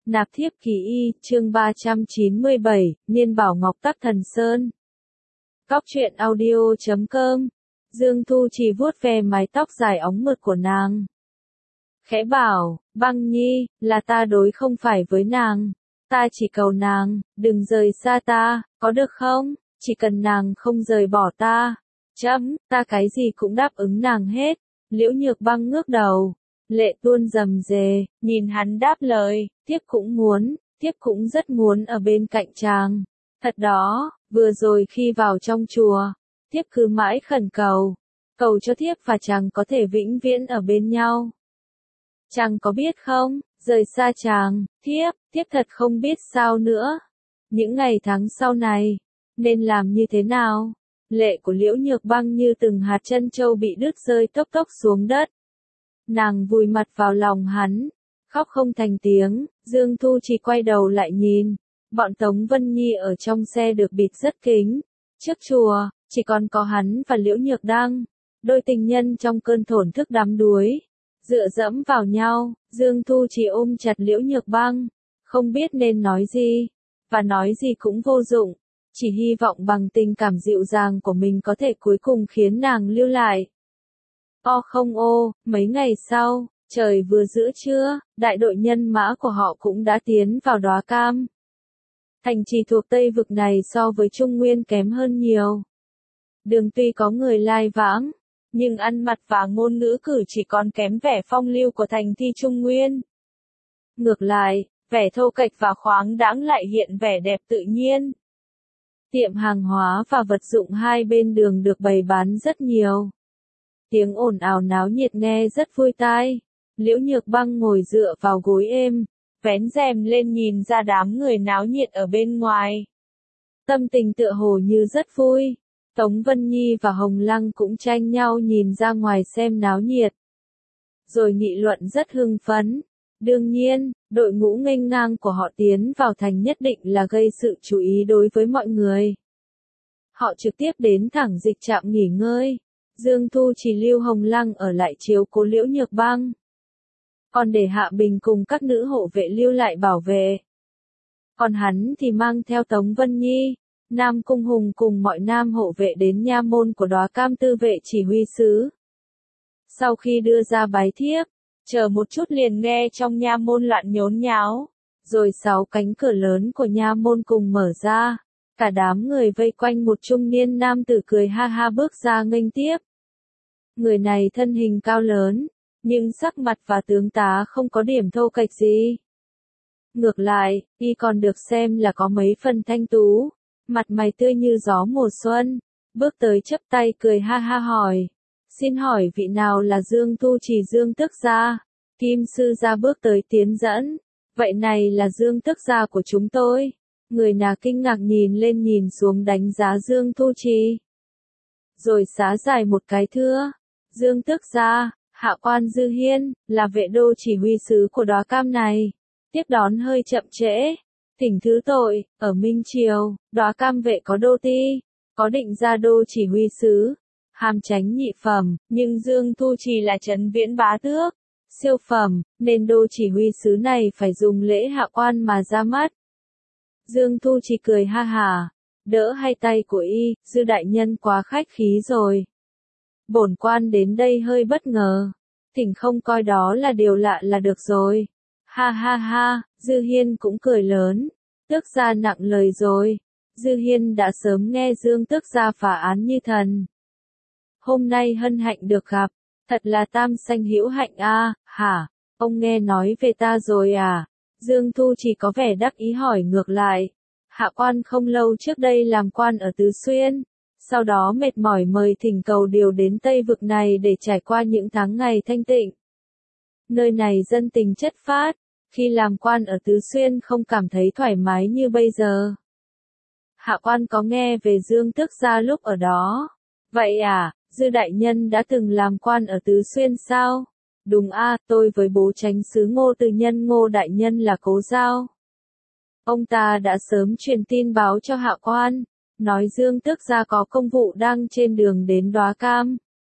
Nạp thiếp kỳ y, chương 397, Niên Bảo Ngọc Tắc Thần Sơn. Cóc truyện audio.com. Dương Thu Trì vuốt ve mái tóc dài óng mượt của nàng. Khẽ bảo, Băng Nhi, là ta đối không phải với nàng. Ta chỉ cầu nàng, đừng rời xa ta, có được không? Chỉ cần nàng không rời bỏ ta. Ta cái gì cũng đáp ứng nàng hết. Liễu Nhược Băng ngước đầu. Lệ tuôn rầm rề, nhìn hắn đáp lời, thiếp cũng rất muốn ở bên cạnh chàng. Thật đó, vừa rồi khi vào trong chùa, thiếp cứ mãi khẩn cầu cho thiếp và chàng có thể vĩnh viễn ở bên nhau. Chàng có biết không, rời xa chàng, thiếp thật không biết sao nữa. Những ngày tháng sau này, nên làm như thế nào? Lệ của Liễu Nhược Băng như từng hạt trân châu bị đứt rơi tốc tốc xuống đất. Nàng vùi mặt vào lòng hắn, khóc không thành tiếng. Dương Thu Trì quay đầu lại nhìn, bọn Tống Vân Nhi ở trong xe được bịt rất kín. Trước chùa, chỉ còn có hắn và Liễu Nhược Đăng, đôi tình nhân trong cơn thổn thức đắm đuối, dựa dẫm vào nhau. Dương Thu Trì ôm chặt Liễu Nhược Băng, không biết nên nói gì, và nói gì cũng vô dụng, chỉ hy vọng bằng tình cảm dịu dàng của mình có thể cuối cùng khiến nàng lưu lại. Mấy ngày sau, trời vừa giữa trưa, đại đội nhân mã của họ cũng đã tiến vào Đóa Cam. Thành trì thuộc Tây vực này so với Trung Nguyên kém hơn nhiều. Đường tuy có người lai vãng, nhưng ăn mặc và ngôn ngữ cử chỉ còn kém vẻ phong lưu của thành thị Trung Nguyên. Ngược lại, vẻ thô kệch và khoáng đãng lại hiện vẻ đẹp tự nhiên. Tiệm hàng hóa và vật dụng hai bên đường được bày bán rất nhiều. Tiếng ồn ào náo nhiệt nghe rất vui tai. Liễu Nhược Băng ngồi dựa vào gối êm, vén rèm lên nhìn ra đám người náo nhiệt ở bên ngoài. Tâm tình tựa hồ như rất vui. Tống Vân Nhi và Hồng Lăng cũng tranh nhau nhìn ra ngoài xem náo nhiệt, rồi nghị luận rất hưng phấn. Đương nhiên, đội ngũ nghênh ngang của họ tiến vào thành nhất định là gây sự chú ý đối với mọi người. Họ trực tiếp đến thẳng dịch trạm nghỉ ngơi. Dương Thu Trì lưu Hồng Lăng ở lại chiếu cố Liễu Nhược Băng, còn để Hạ Bình cùng các nữ hộ vệ lưu lại bảo vệ. Còn hắn thì mang theo Tống Vân Nhi, Nam Cung Hùng cùng mọi nam hộ vệ đến nha môn của Đóa Cam tư vệ chỉ huy sứ. Sau khi đưa ra bái thiếp, chờ một chút liền nghe trong nha môn loạn nhốn nháo, rồi 6 cánh cửa lớn của nha môn cùng mở ra. Cả đám người vây quanh một trung niên nam tử cười ha ha bước ra nghênh tiếp. Người này thân hình cao lớn, nhưng sắc mặt và tướng tá không có điểm thô kệch gì. Ngược lại, y còn được xem là có mấy phần thanh tú, mặt mày tươi như gió mùa xuân. Bước tới chắp tay cười ha ha hỏi, xin hỏi vị nào là Dương Thu Trì Dương Tước Gia? Kim sư gia bước tới tiến dẫn, vậy này là Dương Tước Gia của chúng tôi. Người nào kinh ngạc nhìn lên nhìn xuống đánh giá Dương Thu Trì, rồi xá dài một cái thưa. Dương Tước Gia, hạ quan Dư Hiên, là vệ đô chỉ huy sứ của Đóa Cam này. Tiếp đón hơi chậm trễ, thỉnh thứ tội. Ở Minh Triều, Đóa Cam vệ có đô ti, có định ra đô chỉ huy sứ, hàm chánh nhị phẩm, nhưng Dương Thu Trì là trấn viễn bá tước, siêu phẩm, nên đô chỉ huy sứ này phải dùng lễ hạ quan mà ra mắt. Dương Thu Trì cười ha hả, đỡ hai tay của y, Dư đại nhân quá khách khí rồi. Bổn quan đến đây hơi bất ngờ, thỉnh không coi đó là điều lạ là được rồi. Ha ha ha, Dư Hiên cũng cười lớn, tước gia nặng lời rồi. Dư Hiên đã sớm nghe Dương tước gia phả án như thần. Hôm nay hân hạnh được gặp, thật là tam sanh hữu hạnh a. Hả, ông nghe nói về ta rồi à? Dương Thu chỉ có vẻ đắc ý hỏi ngược lại. Hạ quan không lâu trước đây làm quan ở Tứ Xuyên, sau đó mệt mỏi mời thỉnh cầu điều đến Tây vực này để trải qua những tháng ngày thanh tịnh. Nơi này dân tình chất phác, khi làm quan ở Tứ Xuyên không cảm thấy thoải mái như bây giờ. Hạ quan có nghe về Dương Tước Gia lúc ở đó. Vậy à, Dư đại nhân đã từng làm quan ở Tứ Xuyên sao? Đúng a, tôi với bố chánh sứ Ngô Từ Nhân Ngô đại nhân là cố giao. Ông ta đã sớm truyền tin báo cho hạ quan, nói Dương Tước Gia có công vụ đang trên đường đến Đóa Cam.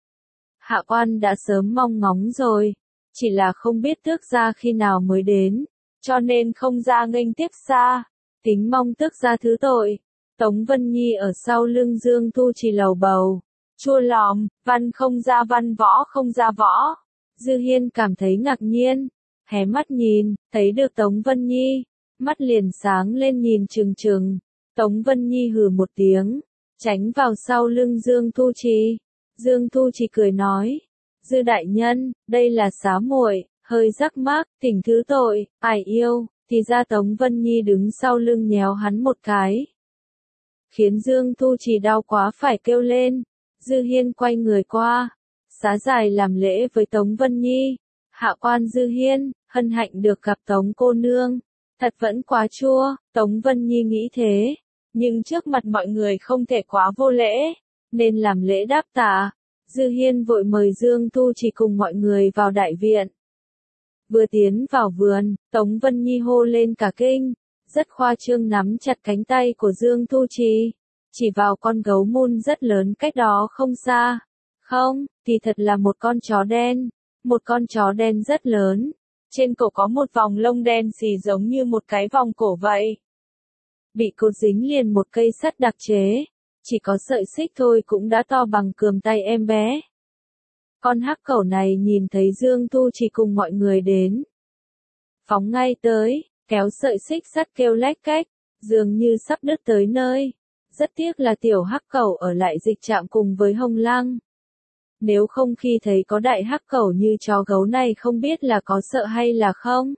Hạ quan đã sớm mong ngóng rồi, chỉ là không biết Tước Gia khi nào mới đến. cho nên không ra nghênh tiếp xa, kính mong tước gia thứ tội. Tống Vân Nhi ở sau lưng Dương Thu Trì lầu bầu, chua lòm, văn không ra văn võ không ra võ. Dư Hiên cảm thấy ngạc nhiên, hé mắt nhìn, thấy được Tống Vân Nhi, mắt liền sáng lên nhìn trừng trừng. Tống Vân Nhi hừ một tiếng, tránh vào sau lưng Dương Thu Trì. Dương Thu Trì cười nói, Dư đại nhân, đây là xá muội, hơi rắc mác, thỉnh thứ tội, ai yêu, thì ra Tống Vân Nhi đứng sau lưng nhéo hắn một cái. Khiến Dương Thu Trì đau quá phải kêu lên. Dư Hiên quay người qua, xá dài làm lễ với Tống Vân Nhi. Hạ quan Dư Hiên, hân hạnh được gặp Tống cô nương. Thật vẫn quá chua, Tống Vân Nhi nghĩ thế. Nhưng trước mặt mọi người không thể quá vô lễ, nên làm lễ đáp tạ. Dư Hiên vội mời Dương Thu Trì cùng mọi người vào đại viện. Vừa tiến vào vườn, Tống Vân Nhi hô lên cả kinh, rất khoa trương nắm chặt cánh tay của Dương Thu Trì, chỉ vào con gấu mun rất lớn cách đó không xa. Không, thì thật là một con chó đen, một con chó đen rất lớn, trên cổ có một vòng lông đen xì giống như một cái vòng cổ vậy. Bị cột dính liền một cây sắt đặc chế, chỉ có sợi xích thôi cũng đã to bằng cườm tay em bé. Con hắc cẩu này nhìn thấy Dương Thu Trì cùng mọi người đến, phóng ngay tới, kéo sợi xích sắt kêu lách cách, dường như sắp đứt tới nơi. Rất tiếc là tiểu hắc cẩu ở lại dịch trạm cùng với Hồng Lăng. Nếu không khi thấy có đại hắc cẩu như chó gấu này không biết là có sợ hay là không.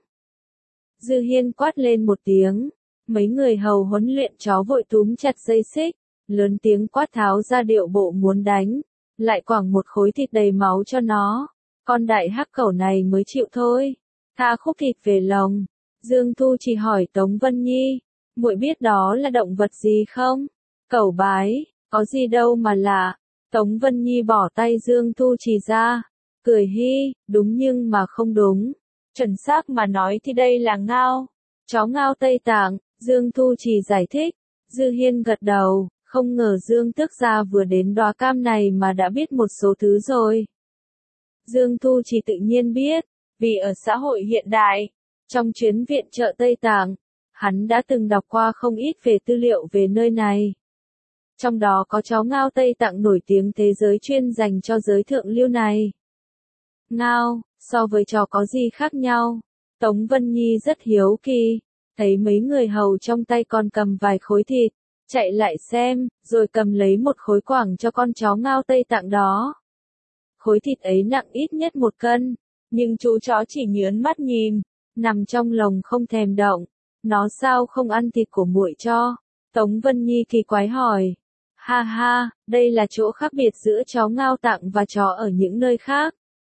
Dư Hiên quát lên một tiếng, mấy người hầu huấn luyện chó vội túm chặt dây xích, lớn tiếng quát tháo ra điệu bộ muốn đánh, lại quẳng một khối thịt đầy máu cho nó. Con đại hắc cẩu này mới chịu thôi, tha khúc thịt về lồng. Dương Thu Trì hỏi Tống Vân Nhi, muội biết đó là động vật gì không? Cẩu bái, có gì đâu mà lạ. Tống Vân Nhi bỏ tay Dương Thu Trì ra, cười hi, đúng nhưng mà không đúng. Chuẩn xác mà nói thì đây là ngao, chó ngao Tây Tạng. Dương Thu Trì giải thích. Dư Hiên gật đầu, không ngờ Dương tước gia vừa đến đóa cam này mà đã biết một số thứ rồi. Dương Thu Trì tự nhiên biết, vì ở xã hội hiện đại, trong chuyến viện trợ Tây Tạng, hắn đã từng đọc qua không ít về tư liệu về nơi này. Trong đó có chó ngao Tây Tạng nổi tiếng thế giới chuyên dành cho giới thượng lưu này. Ngao, so với chó có gì khác nhau? Tống Vân Nhi rất hiếu kỳ, thấy mấy người hầu trong tay còn cầm vài khối thịt, chạy lại xem, rồi cầm lấy một khối quẳng cho con chó ngao Tây Tạng đó. Khối thịt ấy nặng ít nhất 1 cân, nhưng chú chó chỉ nhớn mắt nhìn, nằm trong lồng không thèm động. Nó sao không ăn thịt của muội cho? Tống Vân Nhi kỳ quái hỏi. Ha ha, đây là chỗ khác biệt giữa chó ngao Tạng và chó ở những nơi khác.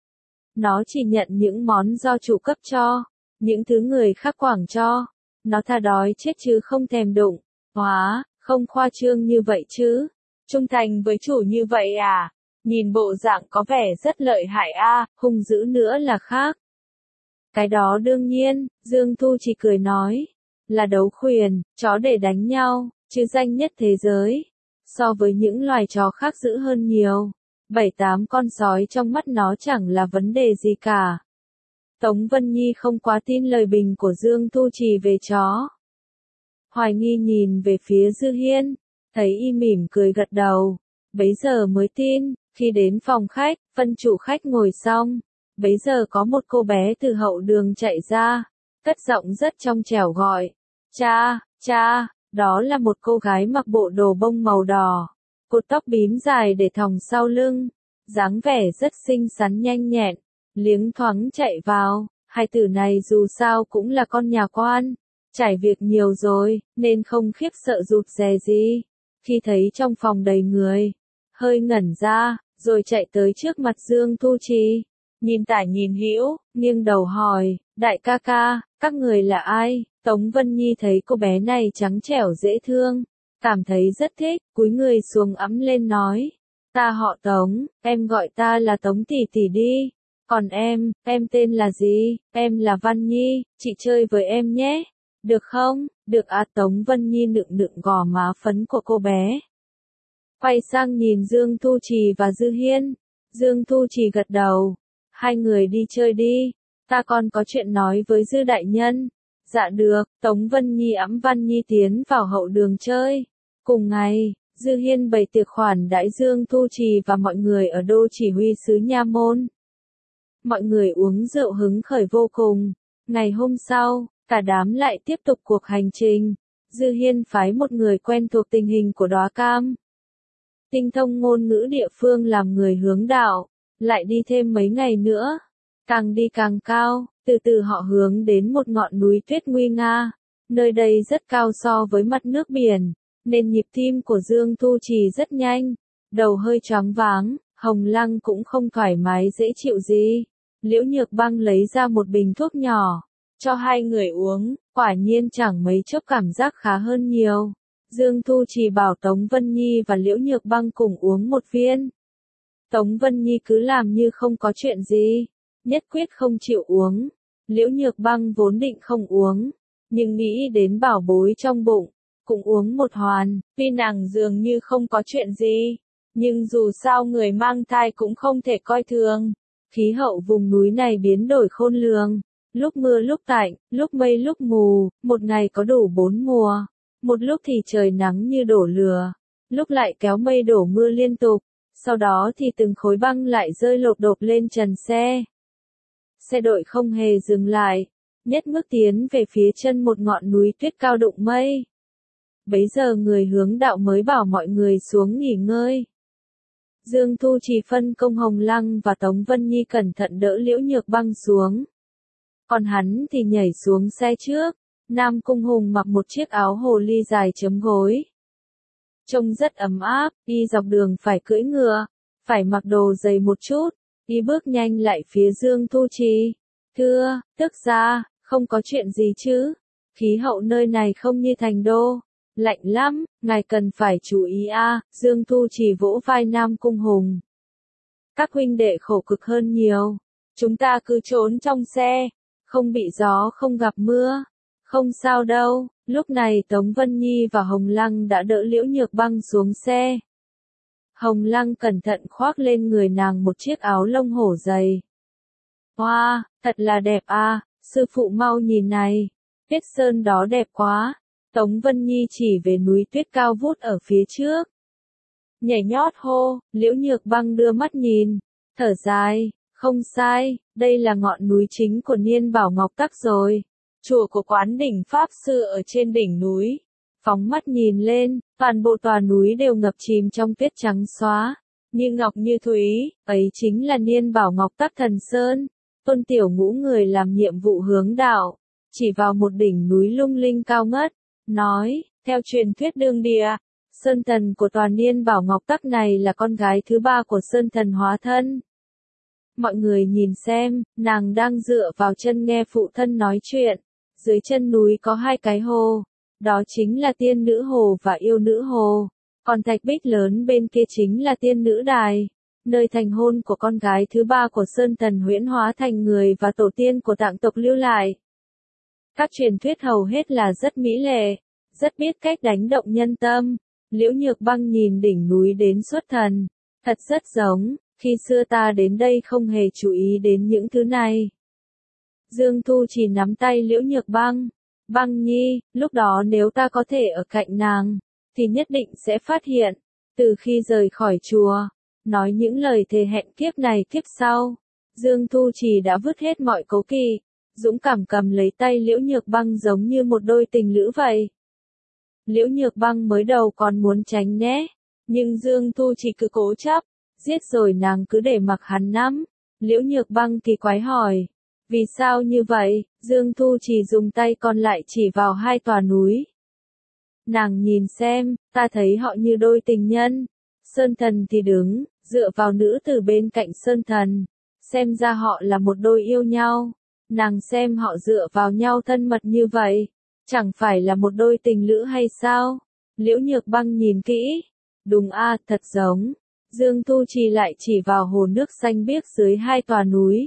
Nó chỉ nhận những món do chủ cấp cho, những thứ người khác quảng cho. Nó tha đói chết chứ không thèm đụng. Hóa, không khoa trương như vậy chứ. Trung thành với chủ như vậy à? Nhìn bộ dạng có vẻ rất lợi hại a, hung dữ nữa là khác. Cái đó đương nhiên, Dương Thu chỉ cười nói. Là đấu khuyển, chó để đánh nhau, chứ danh nhất thế giới. So với những loài chó khác dữ hơn nhiều. 7-8 con sói trong mắt nó chẳng là vấn đề gì cả. Tống Vân Nhi không quá tin lời bình của Dương Thu Trì về chó. Hoài nghi nhìn về phía Dư Hiên, thấy y mỉm cười gật đầu. Bấy giờ mới tin, khi đến phòng khách, phân chủ khách ngồi xong. Bấy giờ có một cô bé từ hậu đường chạy ra, cất giọng rất trong trẻo gọi. Cha, cha, đó là một cô gái mặc bộ đồ bông màu đỏ, cột tóc bím dài để thòng sau lưng, dáng vẻ rất xinh xắn nhanh nhẹn, liếng thoáng chạy vào. Hai tử này dù sao cũng là con nhà quan, trải việc nhiều rồi, nên không khiếp sợ rụt rè gì. Khi thấy trong phòng đầy người, hơi ngẩn ra, rồi chạy tới trước mặt Dương Thu Trì, nhìn tả nhìn hữu, nghiêng đầu hỏi, đại ca ca, các người là ai? Tống Vân Nhi thấy cô bé này trắng trẻo dễ thương, cảm thấy rất thích, cúi người xuống ẵm lên nói, ta họ Tống, em gọi ta là Tống tỷ tỷ đi. Còn em tên là gì? Em là Văn Nhi, chị chơi với em nhé. Được không? Được à. Tống Vân Nhi nựng nựng gò má phấn của cô bé. Quay sang nhìn Dương Thu Trì và Dư Hiên. Dương Thu Trì gật đầu. Hai người đi chơi đi. Ta còn có chuyện nói với Dư đại nhân. Dạ được, Tống Vân Nhi ẵm Văn Nhi tiến vào hậu đường chơi. Cùng ngày, Dư Hiên bày tiệc khoản đãi Dương Thu Trì và mọi người ở đô chỉ huy xứ Nha Môn. Mọi người uống rượu hứng khởi vô cùng. Ngày hôm sau, cả đám lại tiếp tục cuộc hành trình. Dư Hiên phái một người quen thuộc tình hình của Đóa Cam, tinh thông ngôn ngữ địa phương làm người hướng đạo, lại đi thêm mấy ngày nữa. Càng đi càng cao, từ từ họ hướng đến một ngọn núi tuyết nguy nga. Nơi đây rất cao so với mặt nước biển, nên nhịp tim của Dương Thu Trì rất nhanh, đầu hơi choáng váng, Hồng Lăng cũng không thoải mái dễ chịu gì. Liễu Nhược Băng lấy ra một bình thuốc nhỏ, cho hai người uống, quả nhiên chẳng mấy chốc cảm giác khá hơn nhiều. Dương Thu Trì bảo Tống Vân Nhi và Liễu Nhược Băng cùng uống một viên. Tống Vân Nhi cứ làm như không có chuyện gì, nhất quyết không chịu uống. Liễu Nhược Băng vốn định không uống, nhưng nghĩ đến bảo bối trong bụng, cũng uống một hoàn, tuy nàng dường như không có chuyện gì, nhưng dù sao người mang thai cũng không thể coi thường. Khí hậu vùng núi này biến đổi khôn lường, lúc mưa lúc tạnh, lúc mây lúc mù, một ngày có đủ 4 mùa, một lúc thì trời nắng như đổ lửa, lúc lại kéo mây đổ mưa liên tục, sau đó thì từng khối băng lại rơi lộp độp lên trần xe. Xe đội không hề dừng lại, nhất bước tiến về phía chân một ngọn núi tuyết cao đụng mây. Bấy giờ người hướng đạo mới bảo mọi người xuống nghỉ ngơi. Dương Thu Trì phân công Hồng Lăng và Tống Vân Nhi cẩn thận đỡ Liễu Nhược Băng xuống. Còn hắn thì nhảy xuống xe trước. Nam Cung Hùng mặc một chiếc áo hồ ly dài chấm gối, trông rất ấm áp, đi dọc đường phải cưỡi ngựa, phải mặc đồ dày một chút, đi bước nhanh lại phía Dương Thu Trì. Thưa, tức gia, không có chuyện gì chứ? Khí hậu nơi này không như thành đô, lạnh lắm, ngài cần phải chú ý a. Dương Thu Trì vỗ vai Nam Cung Hùng. Các huynh đệ khổ cực hơn nhiều, chúng ta cứ trốn trong xe, không bị gió không gặp mưa. Không sao đâu. Lúc này Tống Vân Nhi và Hồng Lăng đã đỡ Liễu Nhược Băng xuống xe. Hồng Lăng cẩn thận khoác lên người nàng một chiếc áo lông hổ dày. Wow, thật là đẹp à, sư phụ mau nhìn này, tuyết sơn đó đẹp quá. Tống Vân Nhi chỉ về núi tuyết cao vút ở phía trước. Nhảy nhót hô, Liễu Nhược Băng đưa mắt nhìn, thở dài, không sai, đây là ngọn núi chính của Niên Bảo Ngọc Tắc rồi. Chùa của Quán Đỉnh Pháp Sư ở trên đỉnh núi. Phóng mắt nhìn lên, toàn bộ tòa núi đều ngập chìm trong tuyết trắng xóa, như ngọc như thúy, ấy chính là Niên Bảo Ngọc Tắc Thần Sơn. Tôn Tiểu Ngũ người làm nhiệm vụ hướng đạo, chỉ vào một đỉnh núi lung linh cao ngất, nói, theo truyền thuyết đương địa, Sơn Thần của tòa Niên Bảo Ngọc Tắc này là con gái thứ 3 của Sơn Thần hóa thân. Mọi người nhìn xem, nàng đang dựa vào chân nghe phụ thân nói chuyện. Dưới chân núi có 2 cái hồ, đó chính là Tiên Nữ Hồ và Yêu Nữ Hồ, còn thạch bích lớn bên kia chính là Tiên Nữ Đài, nơi thành hôn của con gái thứ 3 của Sơn Thần huyễn hóa thành người và tổ tiên của Tạng tộc lưu lại. Các truyền thuyết hầu hết là rất mỹ lệ, rất biết cách đánh động nhân tâm. Liễu Nhược Băng nhìn đỉnh núi đến xuất thần, thật rất giống, khi xưa ta đến đây không hề chú ý đến những thứ này. Dương Thu Trì nắm tay Liễu Nhược Băng. Băng Nhi, lúc đó nếu ta có thể ở cạnh nàng, thì nhất định sẽ phát hiện. Từ khi rời khỏi chùa, nói những lời thề hẹn kiếp này kiếp sau, Dương Thu Trì đã vứt hết mọi cố kỵ, dũng cảm cầm lấy tay Liễu Nhược Băng giống như một đôi tình lữ vậy. Liễu Nhược Băng mới đầu còn muốn tránh né, nhưng Dương Thu Trì cứ cố chấp, giết rồi nàng cứ để mặc hắn nắm. Liễu Nhược Băng kỳ quái hỏi. Vì sao như vậy? Dương Thu Trì dùng tay còn lại chỉ vào 2 tòa núi. Nàng nhìn xem, ta thấy họ như đôi tình nhân. Sơn Thần thì đứng, dựa vào nữ tử bên cạnh Sơn Thần. Xem ra họ là một đôi yêu nhau. Nàng xem họ dựa vào nhau thân mật như vậy. Chẳng phải là một đôi tình lữ hay sao? Liễu Nhược Băng nhìn kỹ. Đúng a, thật giống. Dương Thu Trì lại chỉ vào hồ nước xanh biếc dưới 2 tòa núi.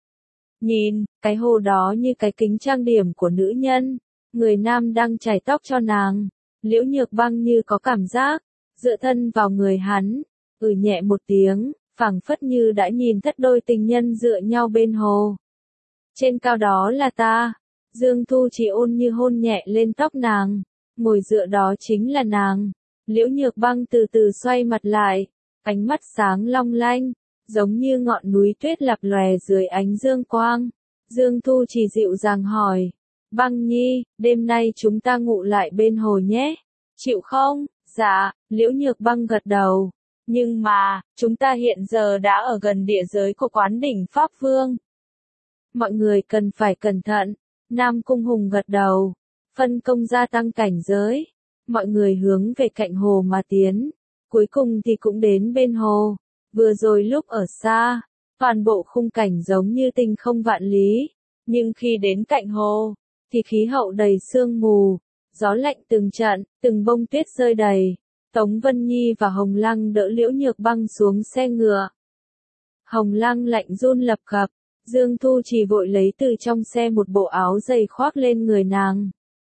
Nhìn, cái hồ đó như cái kính trang điểm của nữ nhân, người nam đang chải tóc cho nàng. Liễu Nhược Băng như có cảm giác, dựa thân vào người hắn, nhẹ một tiếng, phảng phất như đã nhìn thất đôi tình nhân dựa nhau bên hồ. Trên cao đó là ta. Dương Thu Trì ôn như hôn nhẹ lên tóc nàng, ngồi dựa đó chính là nàng. Liễu Nhược Băng từ từ xoay mặt lại, ánh mắt sáng long lanh, giống như ngọn núi tuyết lập lòe dưới ánh dương quang. Dương Thu Trì dịu dàng hỏi, Băng Nhi, đêm nay chúng ta ngủ lại bên hồ nhé, chịu không? Dạ, Liễu Nhược Băng gật đầu. Nhưng mà, chúng ta hiện giờ đã ở gần địa giới của Quán Đỉnh Pháp Vương. Mọi người cần phải cẩn thận. Nam Cung Hùng gật đầu, phân công gia tăng cảnh giới. Mọi người hướng về cạnh hồ mà tiến. Cuối cùng thì cũng đến bên hồ. Vừa rồi lúc ở xa, toàn bộ khung cảnh giống như tinh không vạn lý. Nhưng khi đến cạnh hồ, thì khí hậu đầy sương mù, gió lạnh từng trận, từng bông tuyết rơi đầy. Tống Vân Nhi và Hồng Lăng đỡ Liễu Nhược Băng xuống xe ngựa. Hồng Lăng lạnh run lập cập, Dương Thu Trì vội lấy từ trong xe một bộ áo dày khoác lên người nàng.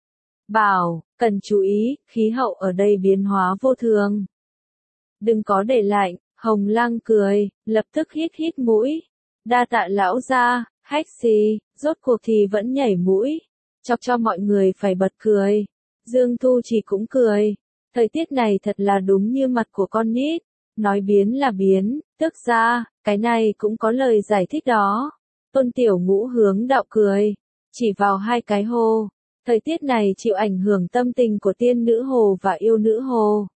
Bảo, cần chú ý, khí hậu ở đây biến hóa vô thường. Đừng có để lạnh, Hồng Lăng cười, lập tức hít hít mũi. Đa tạ lão gia, hách xì, rốt cuộc thì vẫn nhảy mũi. Chọc cho mọi người phải bật cười. Dương Thu Trì cũng cười. Thời tiết này thật là đúng như mặt của con nít. Nói biến là biến, tức ra, cái này cũng có lời giải thích đó. Tôn Tiểu Ngũ hướng đạo cười. Chỉ vào hai cái hồ. Thời tiết này chịu ảnh hưởng tâm tình của tiên nữ hồ và yêu nữ hồ.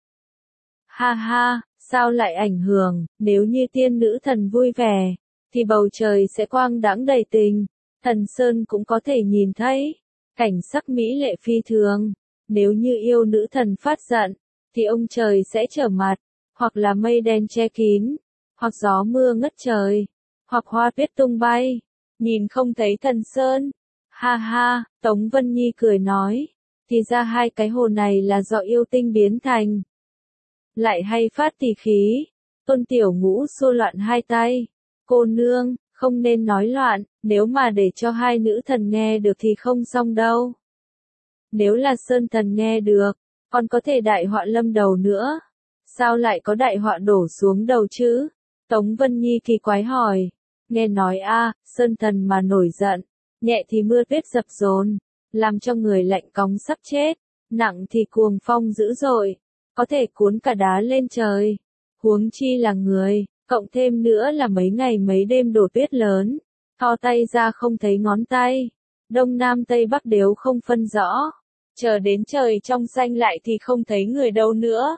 Ha ha, sao lại ảnh hưởng, nếu như tiên nữ thần vui vẻ, thì bầu trời sẽ quang đãng đầy tình, thần sơn cũng có thể nhìn thấy, cảnh sắc mỹ lệ phi thường. Nếu như yêu nữ thần phát giận, thì ông trời sẽ trở mặt, hoặc là mây đen che kín, hoặc gió mưa ngất trời, hoặc hoa tuyết tung bay, nhìn không thấy thần sơn. Ha ha, Tống Vân Nhi cười nói, thì ra hai cái hồ này là do yêu tinh biến thành. Lại hay phát tỉ khí. Tôn Tiểu Ngũ xua loạn hai tay. Cô nương, không nên nói loạn, nếu mà để cho hai nữ thần nghe được thì không xong đâu. Nếu là Sơn thần nghe được, còn có thể đại họa lâm đầu nữa. Sao lại có đại họa đổ xuống đầu chứ? Tống Vân Nhi kỳ quái hỏi. Nghe nói Sơn thần mà nổi giận, nhẹ thì mưa tuyết dập dồn, làm cho người lạnh cóng sắp chết, nặng thì cuồng phong dữ dội, có thể cuốn cả đá lên trời. Huống chi là người, cộng thêm nữa là mấy ngày mấy đêm đổ tuyết lớn, thò tay ra không thấy ngón tay, đông nam tây bắc đều không phân rõ, chờ đến trời trong xanh lại thì không thấy người đâu nữa.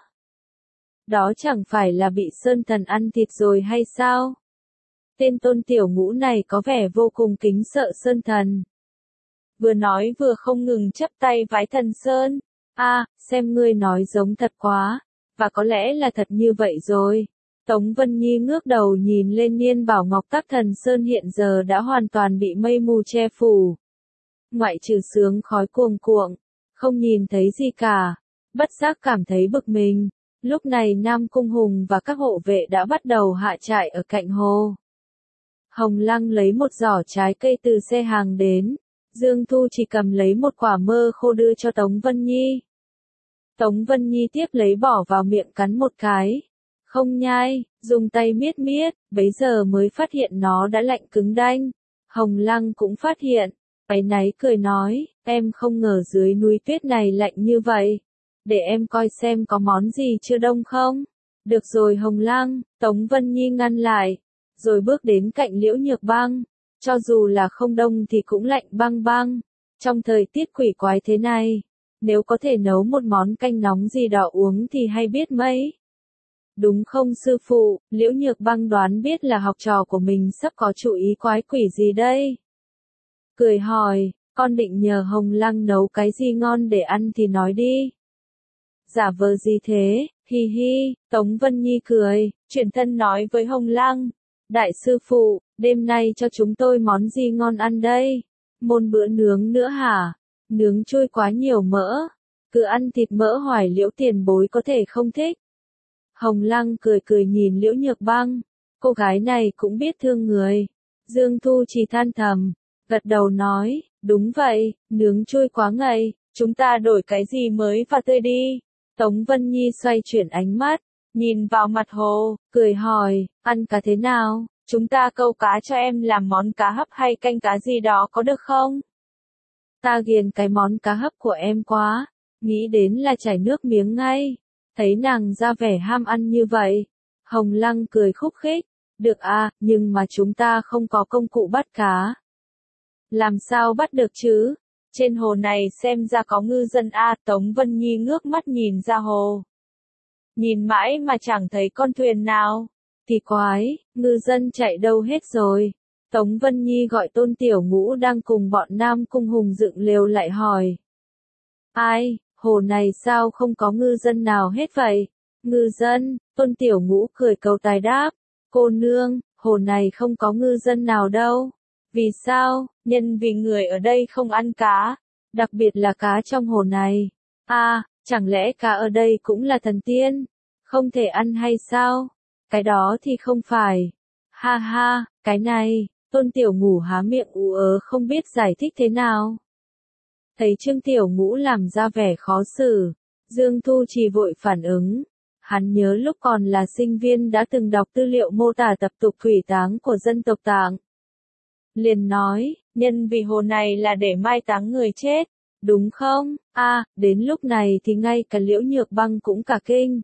Đó chẳng phải là bị Sơn thần ăn thịt rồi hay sao? Tên Tôn Tiểu Ngũ này có vẻ vô cùng kính sợ Sơn thần. Vừa nói vừa không ngừng chắp tay vái thần Sơn. Xem ngươi nói giống thật quá, và có lẽ là thật như vậy rồi. Tống Vân Nhi ngước đầu nhìn lên Niên Bảo Ngọc các thần Sơn hiện giờ đã hoàn toàn bị mây mù che phủ. Ngoại trừ sướng khói cuồng cuộn, không nhìn thấy gì cả, bất giác cảm thấy bực mình. Lúc này Nam Cung Hùng và các hộ vệ đã bắt đầu hạ trại ở cạnh hồ. Hồng Lăng lấy một giỏ trái cây từ xe hàng đến, Dương Thu chỉ cầm lấy một quả mơ khô đưa cho Tống Vân Nhi. Tống Vân Nhi tiếp lấy bỏ vào miệng cắn một cái. Không nhai, dùng tay miết miết, bấy giờ mới phát hiện nó đã lạnh cứng đanh. Hồng Lăng cũng phát hiện, áy náy cười nói, em không ngờ dưới núi tuyết này lạnh như vậy. Để em coi xem có món gì chưa đông không? Được rồi Hồng Lăng, Tống Vân Nhi ngăn lại, rồi bước đến cạnh Liễu Nhược Băng. Cho dù là không đông thì cũng lạnh băng băng. Trong thời tiết quỷ quái thế này, nếu có thể nấu một món canh nóng gì đó uống thì hay biết mấy. Đúng không sư phụ? Liễu Nhược Băng đoán biết là học trò của mình sắp có chủ ý quái quỷ gì đây. Cười hỏi, con định nhờ Hồng Lăng nấu cái gì ngon để ăn thì nói đi. Giả vờ gì thế, hi hi, Tống Vân Nhi cười, chuyển thân nói với Hồng Lăng. Đại sư phụ, đêm nay cho chúng tôi món gì ngon ăn đây? Một bữa nướng nữa hả? Nướng trôi quá nhiều mỡ. Cứ ăn thịt mỡ hoài Liễu tiền bối có thể không thích. Hồng Lăng cười cười nhìn Liễu Nhược Băng. Cô gái này cũng biết thương người. Dương Thu chỉ than thầm, gật đầu nói, đúng vậy, nướng trôi quá ngậy, chúng ta đổi cái gì mới và tươi đi. Tống Vân Nhi xoay chuyển ánh mắt, nhìn vào mặt hồ, cười hỏi, ăn cá thế nào? Chúng ta câu cá cho em làm món cá hấp hay canh cá gì đó có được không? Ta ghiền cái món cá hấp của em quá, nghĩ đến là chảy nước miếng ngay. Thấy nàng ra vẻ ham ăn như vậy, Hồng Lăng cười khúc khích, được à, nhưng mà chúng ta không có công cụ bắt cá. Làm sao bắt được chứ? Trên hồ này xem ra có ngư dân a. Tống Vân Nhi ngước mắt nhìn ra hồ. Nhìn mãi mà chẳng thấy con thuyền nào. Thì quái, ngư dân chạy đâu hết rồi. Tống Vân Nhi gọi Tôn Tiểu Ngũ đang cùng bọn Nam Cung Hùng dựng lều lại hỏi. Ai, hồ này sao không có ngư dân nào hết vậy? Ngư dân, Tôn Tiểu Ngũ cười cầu tài đáp. Cô nương, hồ này không có ngư dân nào đâu. Vì sao? Nhân vì người ở đây không ăn cá. Đặc biệt là cá trong hồ này. À, chẳng lẽ cá ở đây cũng là thần tiên? Không thể ăn hay sao? Cái đó thì không phải. Ha ha, cái này, Tôn Tiểu Ngũ há miệng ú ớ không biết giải thích thế nào. Thấy Trương Tiểu Ngũ làm ra vẻ khó xử, Dương Thu Trì vội phản ứng. Hắn nhớ lúc còn là sinh viên đã từng đọc tư liệu mô tả tập tục thủy táng của dân tộc Tạng. Liền nói, nhân vì hồ này là để mai táng người chết, đúng không? À, đến lúc này thì ngay cả Liễu Nhược Băng cũng cả kinh.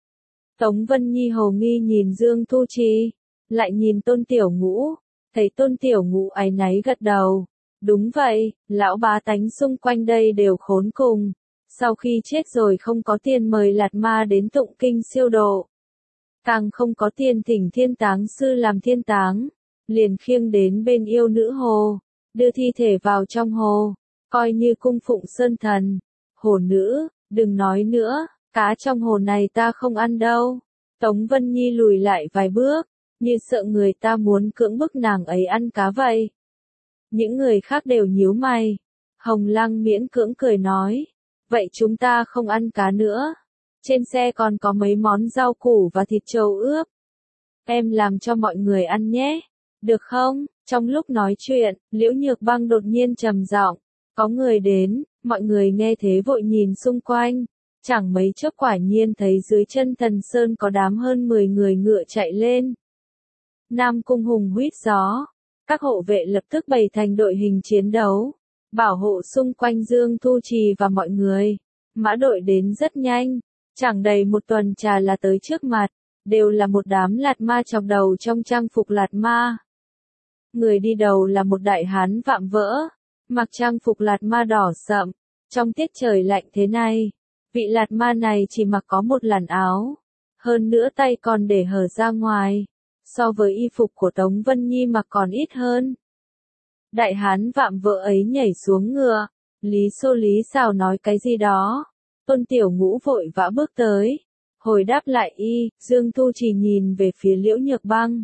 Tống Vân Nhi hồ nghi nhìn Dương Thu Trì, lại nhìn Tôn Tiểu Ngũ, thấy Tôn Tiểu Ngũ áy náy gật đầu. Đúng vậy, lão bá tánh xung quanh đây đều khốn cùng. Sau khi chết rồi không có tiền mời Lạt Ma đến tụng kinh siêu độ. Càng không có tiền thỉnh thiên táng sư làm thiên táng. Liền khiêng đến bên yêu nữ hồ, đưa thi thể vào trong hồ, coi như cung phụng sơn thần. Hồ nữ, đừng nói nữa, cá trong hồ này ta không ăn đâu. Tống Vân Nhi lùi lại vài bước, như sợ người ta muốn cưỡng bức nàng ấy ăn cá vậy. Những người khác đều nhíu mày. Hồng Lăng miễn cưỡng cười nói, vậy chúng ta không ăn cá nữa. Trên xe còn có mấy món rau củ và thịt trâu ướp. Em làm cho mọi người ăn nhé. Được không? Trong lúc nói chuyện, Liễu Nhược Băng đột nhiên trầm giọng, có người đến, mọi người nghe thế vội nhìn xung quanh. Chẳng mấy chốc quả nhiên thấy dưới chân Thần Sơn có đám hơn 10 người ngựa chạy lên. Nam Cung Hùng huýt gió. Các hộ vệ lập tức bày thành đội hình chiến đấu, bảo hộ xung quanh Dương Thu Trì và mọi người. Mã đội đến rất nhanh, chẳng đầy một tuần trà là tới trước mặt, đều là một đám lạt ma chọc đầu trong trang phục lạt ma. Người đi đầu là một đại hán vạm vỡ, mặc trang phục lạt ma đỏ sậm. Trong tiết trời lạnh thế này, vị lạt ma này chỉ mặc có một làn áo, hơn nữa tay còn để hở ra ngoài. So với y phục của Tống Vân Nhi mặc còn ít hơn. Đại hán vạm vỡ ấy nhảy xuống ngựa, lý xô lý xào nói cái gì đó. Tôn Tiểu Ngũ vội vã bước tới, hồi đáp lại y. Dương Thu Trì nhìn về phía Liễu Nhược Băng.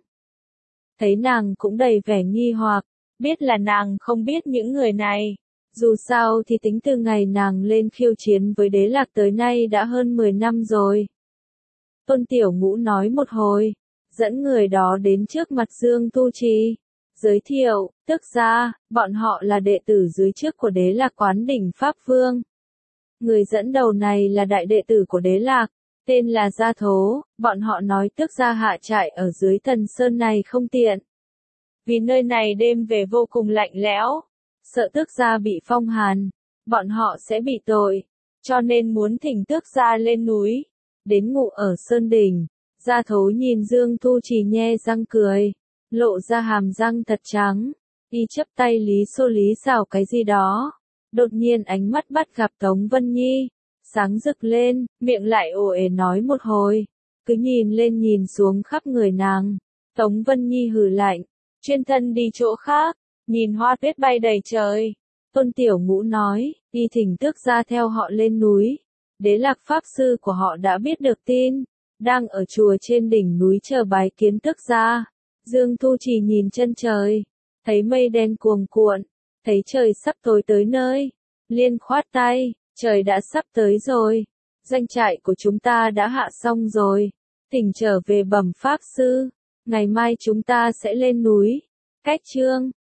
Thấy nàng cũng đầy vẻ nghi hoặc, biết là nàng không biết những người này. Dù sao thì tính từ ngày nàng lên khiêu chiến với Đế Lạc tới nay đã hơn 10 năm rồi. Tôn Tiểu Ngũ nói một hồi, dẫn người đó đến trước mặt Dương Thu Trì, giới thiệu, tức ra, bọn họ là đệ tử dưới trướng của Đế Lạc Quán Đỉnh Pháp Vương. Người dẫn đầu này là đại đệ tử của Đế Lạc, tên là Gia Thố. Bọn họ nói tức ra hạ trại ở dưới Thần Sơn này không tiện, vì nơi này đêm về vô cùng lạnh lẽo, sợ tước gia bị phong hàn, bọn họ sẽ bị tội, cho nên muốn thỉnh tước gia lên núi, đến ngụ ở Sơn Đỉnh. Gia Thố nhìn Dương Thu Trì nhe răng cười, lộ ra hàm răng thật trắng, y chắp tay lý xô lý xào cái gì đó. Đột nhiên ánh mắt bắt gặp Tống Vân Nhi, sáng rực lên, miệng lại ồ ề nói một hồi, cứ nhìn lên nhìn xuống khắp người nàng. Tống Vân Nhi hừ lạnh, chuyên thân đi chỗ khác, nhìn hoa tuyết bay đầy trời. Tôn Tiểu Ngũ nói, y thỉnh tước gia theo họ lên núi. Đế Lạc Pháp Sư của họ đã biết được tin, đang ở chùa trên đỉnh núi chờ bái kiến tước gia. Dương Thu Trì nhìn chân trời, thấy mây đen cuồn cuộn, thấy trời sắp tối tới nơi, liền khoát tay, trời đã sắp tới rồi, doanh trại của chúng ta đã hạ xong rồi, thỉnh trở về bẩm Pháp Sư, ngày mai chúng ta sẽ lên núi. Cách chương